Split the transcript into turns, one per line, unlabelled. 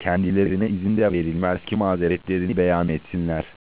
kendilerine izin de verilmez ki mazeretlerini beyan etsinler.